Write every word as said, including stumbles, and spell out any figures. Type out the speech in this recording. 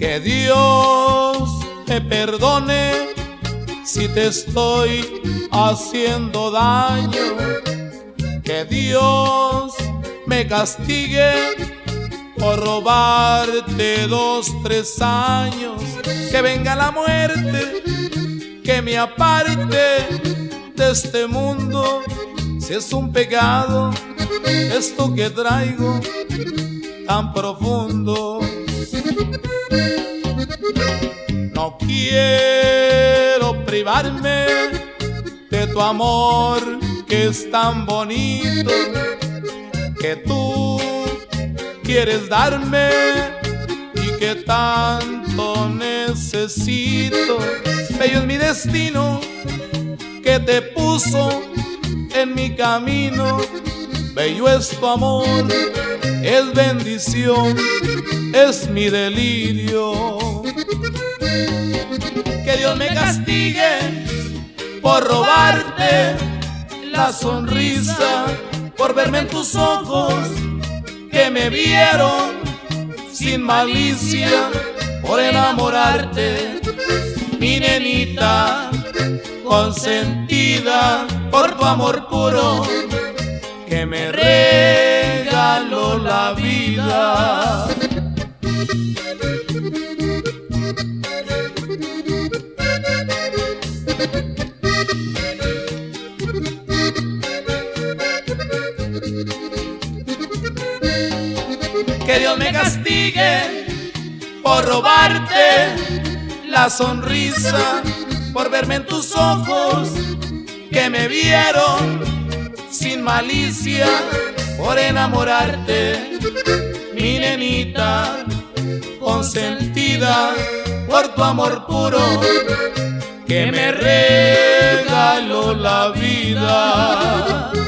Que Dios me perdone si te estoy haciendo daño. Que Dios me castigue por robarte dos, tres años. Que venga la muerte, que me aparte de este mundo. Si es un pecado esto que traigo tan profundo. No quiero privarme de tu amor que es tan bonito, que tú quieres darme y que tanto necesito. Bello es mi destino que te puso en mi camino. Bello es tu amor, es bendición, es mi delirio. Que Dios me castigue por robarte la sonrisa, por verme en tus ojos que me vieron sin malicia, por enamorarte, mi nenita consentida, por tu amor puro que me regaló la vida. Que Dios me castigue por robarte la sonrisa, por verme en tus ojos que me vieron sin malicia, por enamorarte, mi nenita consentida, por tu amor puro que me regaló la vida.